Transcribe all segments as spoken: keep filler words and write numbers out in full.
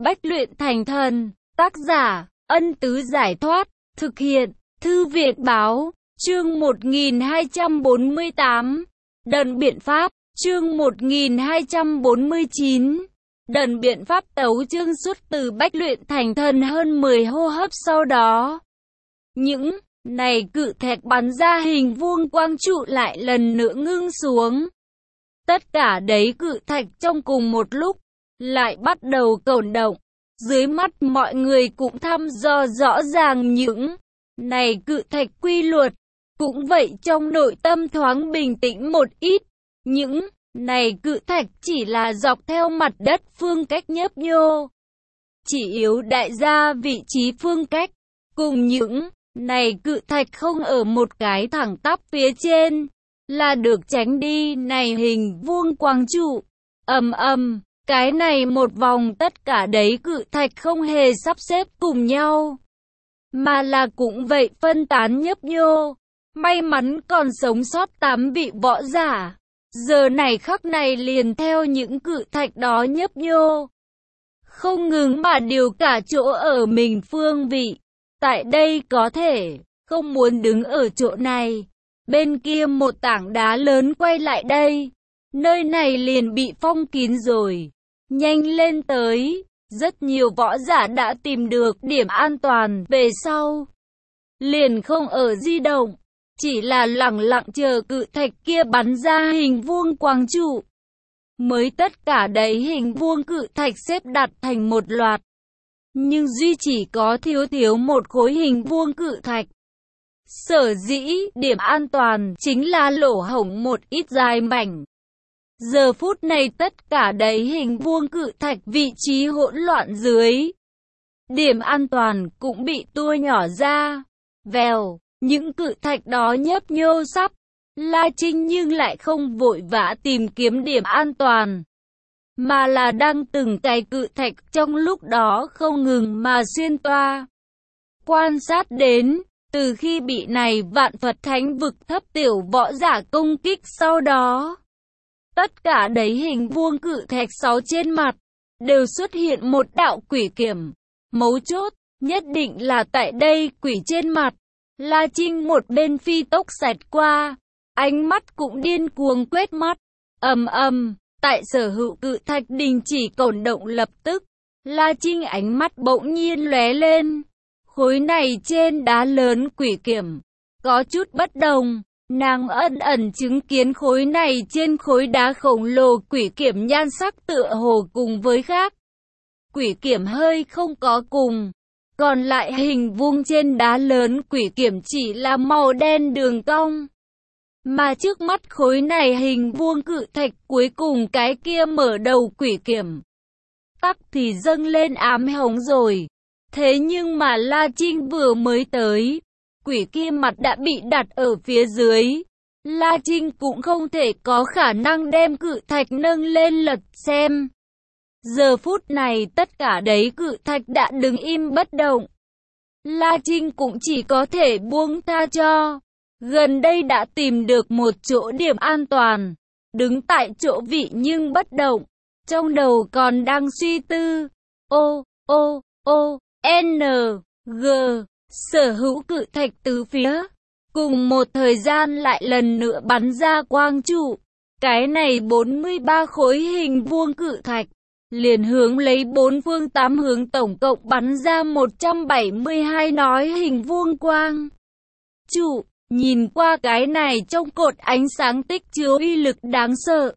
Bách luyện thành thần. Tác giả, Ân Tứ Giải Thoát. Thực hiện, Thư viện Báo. Chương một nghìn hai trăm bốn mươi tám. Đần biện pháp. Chương một nghìn hai trăm bốn mươi chín. Đần biện pháp tấu chương xuất từ bách luyện thành thần hơn mười hô hấp sau đó. Những này cự thạch bắn ra hình vuông quang trụ lại lần nữa ngưng xuống. Tất cả đấy cự thạch trong cùng một lúc lại bắt đầu cổn động. Dưới mắt mọi người cũng thăm dò rõ ràng những này cự thạch quy luật. Cũng vậy trong nội tâm thoáng bình tĩnh một ít. Những này cự thạch chỉ là dọc theo mặt đất phương cách nhấp nhô. Chỉ yếu đại ra vị trí phương cách. Cùng những này cự thạch không ở một cái thẳng tắp phía trên là được tránh đi này hình vuông quang trụ. Ầm ầm, cái này một vòng tất cả đấy cự thạch không hề sắp xếp cùng nhau, mà là cũng vậy phân tán nhấp nhô. May mắn còn sống sót tám vị võ giả. Giờ này khắc này liền theo những cự thạch đó nhấp nhô. Không ngừng mà điều cả chỗ ở mình phương vị. Tại đây có thể, không muốn đứng ở chỗ này. Bên kia một tảng đá lớn quay lại đây. Nơi này liền bị phong kín rồi. Nhanh lên tới. Rất nhiều võ giả đã tìm được điểm an toàn về sau. Liền không ở di động. Chỉ là lặng lặng chờ cự thạch kia bắn ra hình vuông quang trụ. Mới tất cả đấy hình vuông cự thạch xếp đặt thành một loạt. Nhưng duy chỉ có thiếu thiếu một khối hình vuông cự thạch. Sở dĩ điểm an toàn chính là lỗ hổng một ít dài mảnh. Giờ phút này tất cả đấy hình vuông cự thạch vị trí hỗn loạn dưới. Điểm an toàn cũng bị tua nhỏ ra. Vèo, những cự thạch đó nhấp nhô sắp. La Trinh nhưng lại không vội vã tìm kiếm điểm an toàn. Mà là đang từng cái cự thạch trong lúc đó không ngừng mà xuyên toa. Quan sát đến, từ khi bị này vạn Phật thánh vực thấp tiểu võ giả công kích sau đó. Tất cả đấy hình vuông cự thạch sáu trên mặt, đều xuất hiện một đạo quỷ kiểm. Mấu chốt, nhất định là tại đây quỷ trên mặt. La Trinh một bên phi tốc xẹt qua, ánh mắt cũng điên cuồng quét mắt. Ầm ầm, tại sở hữu cự thạch đình chỉ cổn động lập tức, La Trinh ánh mắt bỗng nhiên lóe lên. Khối này trên đá lớn quỷ kiểm, có chút bất đồng. Nàng ẩn ẩn chứng kiến khối này trên khối đá khổng lồ quỷ kiểm nhan sắc tựa hồ cùng với khác. Quỷ kiểm hơi không có cùng. Còn lại hình vuông trên đá lớn quỷ kiểm chỉ là màu đen đường cong. Mà trước mắt khối này hình vuông cự thạch cuối cùng cái kia mở đầu quỷ kiểm. Tắc thì dâng lên ám hồng rồi. Thế nhưng mà La Trinh vừa mới tới, quỷ kia mặt đã bị đặt ở phía dưới. La Trinh cũng không thể có khả năng đem cự thạch nâng lên lật xem. Giờ phút này tất cả đấy cự thạch đã đứng im bất động. La Trinh cũng chỉ có thể buông tha cho. Gần đây đã tìm được một chỗ điểm an toàn. Đứng tại chỗ vị nhưng bất động. Trong đầu còn đang suy tư. O, O, O, N, G. Sở hữu cự thạch tứ phía. Cùng một thời gian lại lần nữa bắn ra quang trụ. Cái này bốn mươi ba khối hình vuông cự thạch. Liền hướng lấy bốn phương tám hướng tổng cộng bắn ra một trăm bảy mươi hai nói hình vuông quang trụ. Nhìn qua cái này trong cột ánh sáng tích chứa uy lực đáng sợ.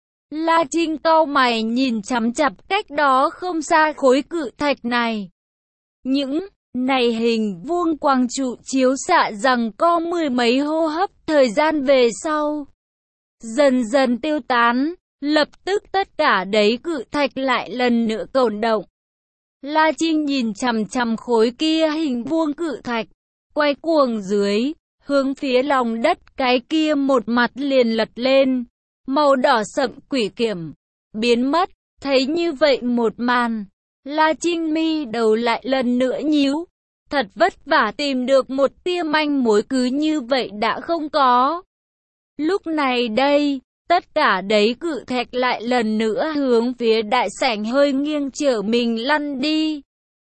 La Trinh cau mày nhìn chằm chặp cách đó không xa khối cự thạch này. Những này hình vuông quang trụ chiếu xạ rằng có mười mấy hô hấp thời gian về sau. Dần dần tiêu tán. Lập tức tất cả đấy cự thạch lại lần nữa cổn động. La Trinh nhìn chằm chằm khối kia hình vuông cự thạch, quay cuồng dưới, hướng phía lòng đất cái kia một mặt liền lật lên. Màu đỏ sậm quỷ kiểm, biến mất, thấy như vậy một màn. La Trinh mi đầu lại lần nữa nhíu. Thật vất vả tìm được một tia manh mối cứ như vậy đã không có. Lúc này đây, Tất cả đấy cự thạch lại lần nữa hướng phía đại sảnh hơi nghiêng trở mình lăn đi.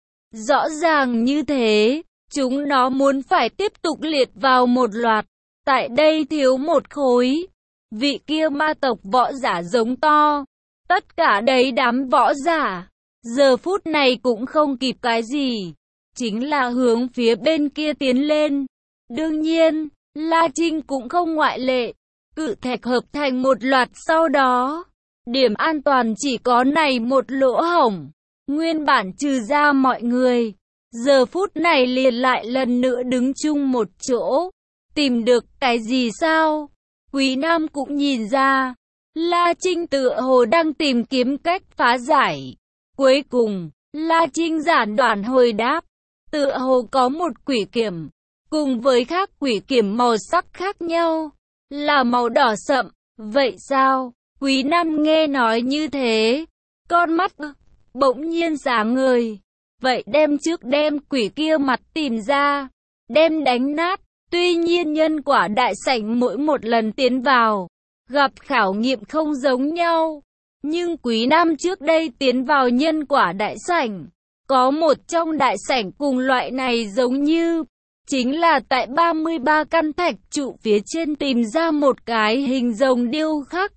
Rõ ràng như thế, chúng nó muốn phải tiếp tục liệt vào một loạt. Tại đây thiếu một khối. Vị kia ma tộc võ giả giống to. Tất cả đấy đám võ giả. Giờ phút này cũng không kịp cái gì. Chính là hướng phía bên kia tiến lên. Đương nhiên, La Trinh cũng không ngoại lệ. Cự thạch hợp thành một loạt sau đó. Điểm an toàn chỉ có này một lỗ hổng. Nguyên bản trừ ra mọi người. Giờ phút này liền lại lần nữa đứng chung một chỗ. Tìm được cái gì sao? Quý Nam cũng nhìn ra. La Trinh tựa hồ đang tìm kiếm cách phá giải. Cuối cùng, La Trinh giản đoạn hồi đáp. Tựa hồ có một quỷ kiểm. Cùng với các quỷ kiểm màu sắc khác nhau. Là màu đỏ sậm. Vậy sao? Quý Nam nghe nói như thế. Con mắt bỗng nhiên sáng ngời. Vậy đem trước đem quỷ kia mặt tìm ra. Đem đánh nát. Tuy nhiên nhân quả đại sảnh mỗi một lần tiến vào. Gặp khảo nghiệm không giống nhau. Nhưng Quý Nam trước đây tiến vào nhân quả đại sảnh. Có một trong đại sảnh cùng loại này giống như. Chính là tại ba mươi ba căn thạch trụ phía trên tìm ra một cái hình rồng điêu khắc.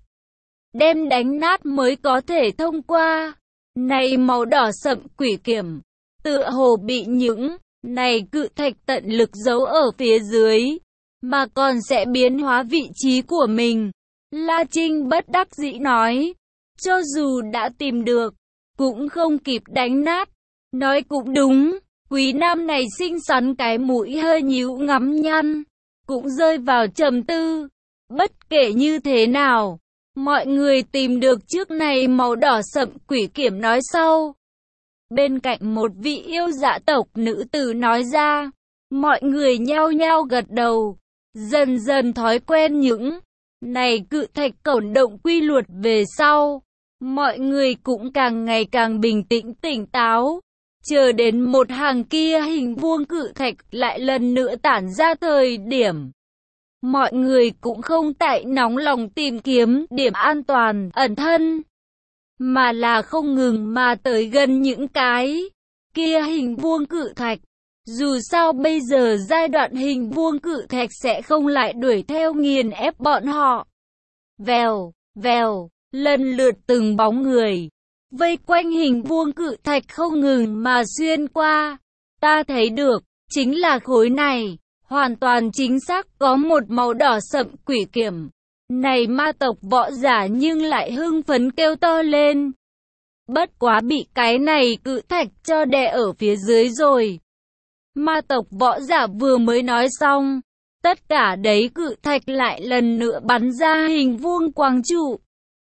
Đem đánh nát mới có thể thông qua. Này màu đỏ sậm quỷ kiểm. Tựa hồ bị những này cự thạch tận lực giấu ở phía dưới. Mà còn sẽ biến hóa vị trí của mình. La Trinh bất đắc dĩ nói. Cho dù đã tìm được. Cũng không kịp đánh nát. Nói cũng đúng. Quý Nam này xinh xắn cái mũi hơi nhíu ngắm nhăn. Cũng rơi vào trầm tư. Bất kể như thế nào. Mọi người tìm được trước này màu đỏ sậm quỷ kiểm nói sau. Bên cạnh một vị yêu dạ tộc nữ tử nói ra. Mọi người nhao nhao gật đầu. Dần dần thói quen những này cự thạch cổn động quy luật về sau. Mọi người cũng càng ngày càng bình tĩnh tỉnh táo. Chờ đến một hàng kia hình vuông cự thạch lại lần nữa tản ra thời điểm. Mọi người cũng không tại nóng lòng tìm kiếm điểm an toàn ẩn thân. Mà là không ngừng mà tới gần những cái kia hình vuông cự thạch. Dù sao bây giờ giai đoạn hình vuông cự thạch sẽ không lại đuổi theo nghiền ép bọn họ. Vèo, vèo, lần lượt từng bóng người. Vây quanh hình vuông cự thạch không ngừng mà xuyên qua. Ta thấy được, chính là khối này. Hoàn toàn chính xác có một màu đỏ sậm quỷ kiểm. Này ma tộc võ giả nhưng lại hưng phấn kêu to lên. Bất quá bị cái này cự thạch cho đè ở phía dưới rồi. Ma tộc võ giả vừa mới nói xong. Tất cả đấy cự thạch lại lần nữa bắn ra hình vuông quang trụ.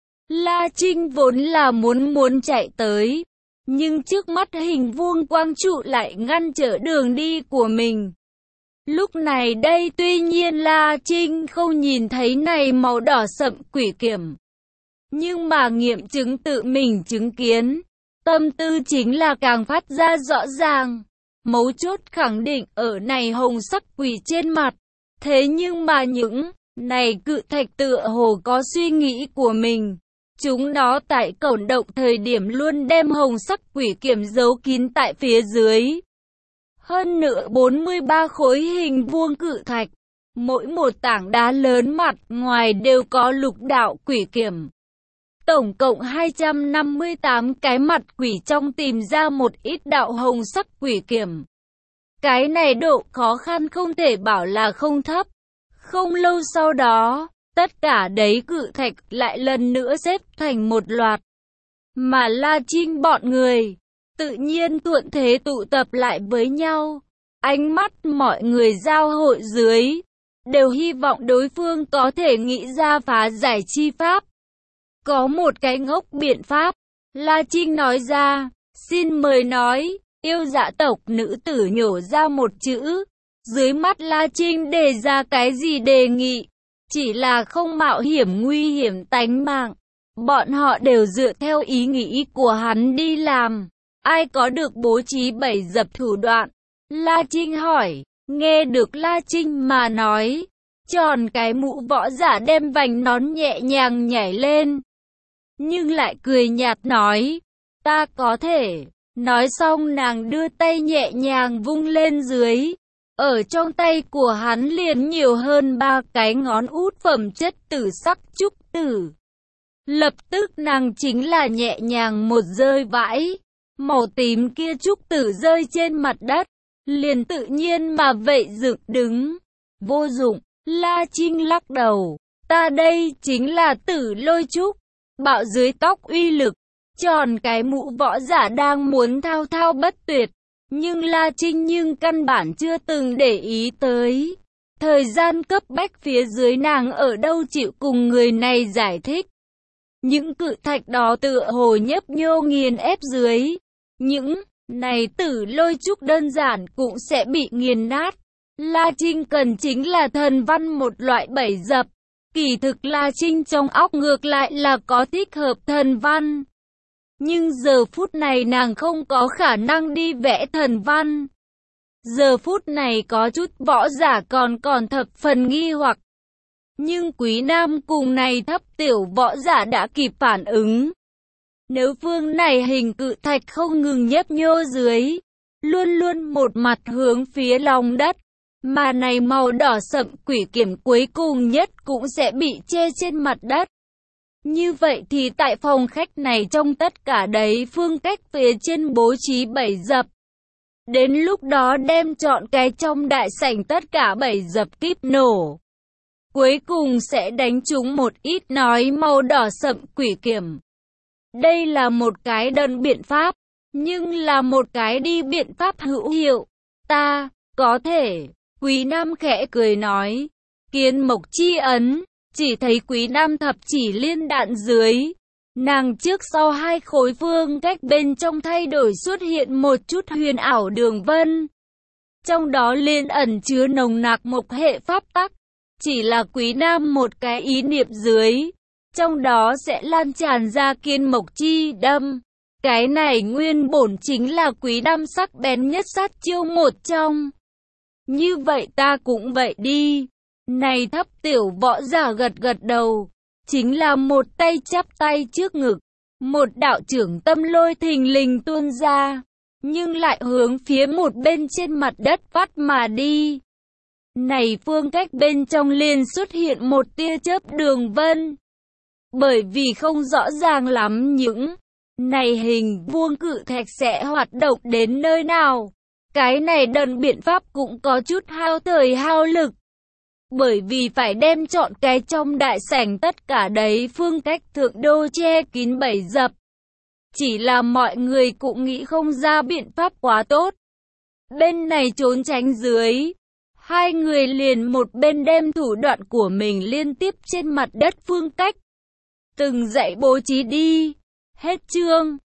La Trinh vốn là muốn muốn chạy tới. Nhưng trước mắt hình vuông quang trụ lại ngăn trở đường đi của mình. Lúc này đây tuy nhiên La Trinh không nhìn thấy này màu đỏ sậm quỷ kiểm. Nhưng mà nghiệm chứng tự mình chứng kiến. Tâm tư chính là càng phát ra rõ ràng. Mấu chốt khẳng định ở này hồng sắc quỷ trên mặt. Thế nhưng mà những này cự thạch tựa hồ có suy nghĩ của mình. Chúng nó tại cổn động thời điểm luôn đem hồng sắc quỷ kiểm giấu kín tại phía dưới. Hơn nữa bốn mươi ba khối hình vuông cự thạch. Mỗi một tảng đá lớn mặt ngoài đều có lục đạo quỷ kiểm. Tổng cộng hai trăm năm mươi tám cái mặt quỷ trong tìm ra một ít đạo hồng sắc quỷ kiểm. Cái này độ khó khăn không thể bảo là không thấp. Không lâu sau đó, tất cả đấy cự thạch lại lần nữa xếp thành một loạt. Mà La Trinh bọn người, tự nhiên thuận thế tụ tập lại với nhau. Ánh mắt mọi người giao hội dưới, đều hy vọng đối phương có thể nghĩ ra phá giải chi pháp. Có một cái ngốc biện pháp, La Trinh nói ra, xin mời nói, yêu dạ tộc nữ tử nhổ ra một chữ. Dưới mắt La Trinh đề ra cái gì đề nghị, chỉ là không mạo hiểm nguy hiểm tánh mạng. Bọn họ đều dựa theo ý nghĩ của hắn đi làm. Ai có được bố trí bẫy dập thủ đoạn? La Trinh hỏi. Nghe được La Trinh mà nói, Tròn cái mũ võ giả đem vành nón nhẹ nhàng nhảy lên, nhưng lại cười nhạt nói, ta có thể. Nói xong nàng đưa tay nhẹ nhàng vung lên dưới. Ở trong tay của hắn liền nhiều hơn ba cái ngón út phẩm chất tử sắc trúc tử. Lập tức nàng chính là nhẹ nhàng một rơi vãi. Màu tím kia trúc tử rơi trên mặt đất, liền tự nhiên mà vậy dựng đứng. Vô dụng, La Trinh lắc đầu. Ta đây chính là tử lôi trúc. Bạo dưới tóc uy lực. Tròn cái mũ võ giả đang muốn thao thao bất tuyệt. Nhưng La Trinh nhưng căn bản chưa từng để ý tới. Thời gian cấp bách phía dưới nàng ở đâu chịu cùng người này giải thích. Những cự thạch đó tựa hồ nhấp nhô nghiền ép dưới. Những này tử lôi trúc đơn giản cũng sẽ bị nghiền nát. La Trinh cần chính là thần văn một loại bẫy dập. Kỳ thực La Trinh trong óc ngược lại là có thích hợp thần văn. Nhưng giờ phút này nàng không có khả năng đi vẽ thần văn. Giờ phút này có chút võ giả còn còn thập phần nghi hoặc. Nhưng Quý Nam cùng này thấp tiểu võ giả đã kịp phản ứng. Nếu phương này hình cự thạch không ngừng nhấp nhô dưới, luôn luôn một mặt hướng phía lòng đất, mà này màu đỏ sậm quỷ kiểm cuối cùng nhất cũng sẽ bị che trên mặt đất. Như vậy thì tại phòng khách này trong tất cả đấy phương cách phía trên bố trí bẫy dập. Đến lúc đó đem chọn cái trong đại sảnh tất cả bẫy dập kíp nổ. Cuối cùng sẽ đánh trúng một ít nói màu đỏ sậm quỷ kiểm. Đây là một cái đơn biện pháp, nhưng là một cái đi biện pháp hữu hiệu. Ta, có thể, Quý Nam khẽ cười nói, kiến mộc chi ấn. Chỉ thấy Quý Nam thập chỉ liên đạn dưới. Nàng trước sau hai khối phương cách bên trong thay đổi xuất hiện một chút huyền ảo đường vân. Trong đó liên ẩn chứa nồng nặc mộc hệ pháp tắc. Chỉ là Quý Nam một cái ý niệm dưới. Trong đó sẽ lan tràn ra kiên mộc chi đâm. Cái này nguyên bổn chính là Quý Nam sắc bén nhất sát chiêu một trong. Như vậy ta cũng vậy đi. Này thấp tiểu võ giả gật gật đầu, chính là một tay chắp tay trước ngực, một đạo trưởng tâm lôi thình lình tuôn ra, nhưng lại hướng phía một bên trên mặt đất vắt mà đi. Này phương cách bên trong liền xuất hiện một tia chớp đường vân, bởi vì không rõ ràng lắm những này hình vuông cự thạch sẽ hoạt động đến nơi nào. Cái này đơn biện pháp cũng có chút hao thời hao lực. Bởi vì phải đem chọn cái trong đại sảnh tất cả đấy phương cách thượng đô che kín bẫy dập. Chỉ là mọi người cũng nghĩ không ra biện pháp quá tốt. Bên này trốn tránh dưới. Hai người liền một bên đem thủ đoạn của mình liên tiếp trên mặt đất phương cách. Từng dãy bố trí đi. Hết chương.